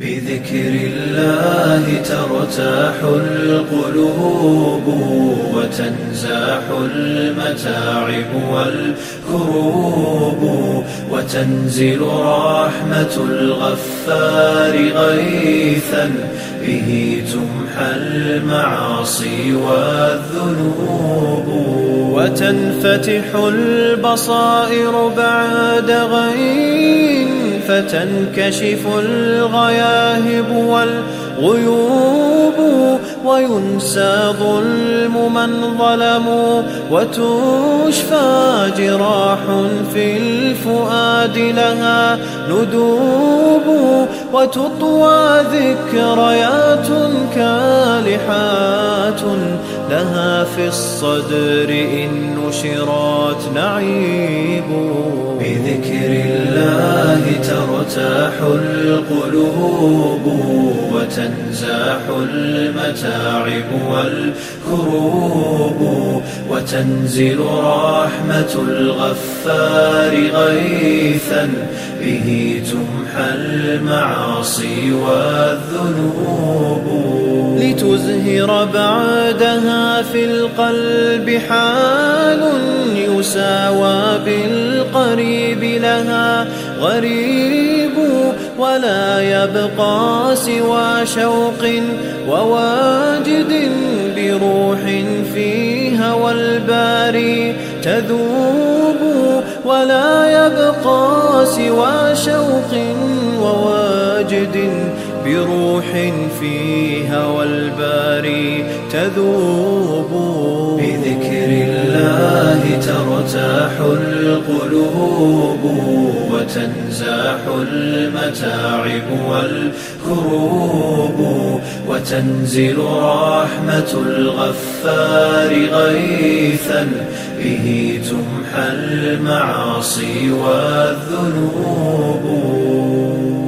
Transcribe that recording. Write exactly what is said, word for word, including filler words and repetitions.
بذكر الله ترتاح القلوب وتنزاح المتاعب والكروب وتنزل رحمة الغفار غيثا به تمحى المعاصي والذنوب وتنفتح البصائر بعد غين فتنكشف الغياهب والغيوب وينسى ظلم من ظلموا وتشفى جراح في الفؤاد لها ندوب وتطوى ذكريات كالحات لها في الصدر إن نشرات نعيب بذكر الله ترتاح القلوب وتنزاح المتاعب والكروب وتنزل رحمة الغفار غيثا به تمحى المعاصي والذنوب لتزهر بعدها في القلب حال يساوى بالقريب لها غريب ولا يبقى سوى شوق وواجد بروح في هوى الباري تذوب ولا يبقى سوى شوق وواجد بروح في هوى الباري تذوب بذكر الله ترتاح القلوب وتنزاح المتاعب والكروب وتنزل رحمة الغفار غيثا به تمحى المعاصي والذنوب.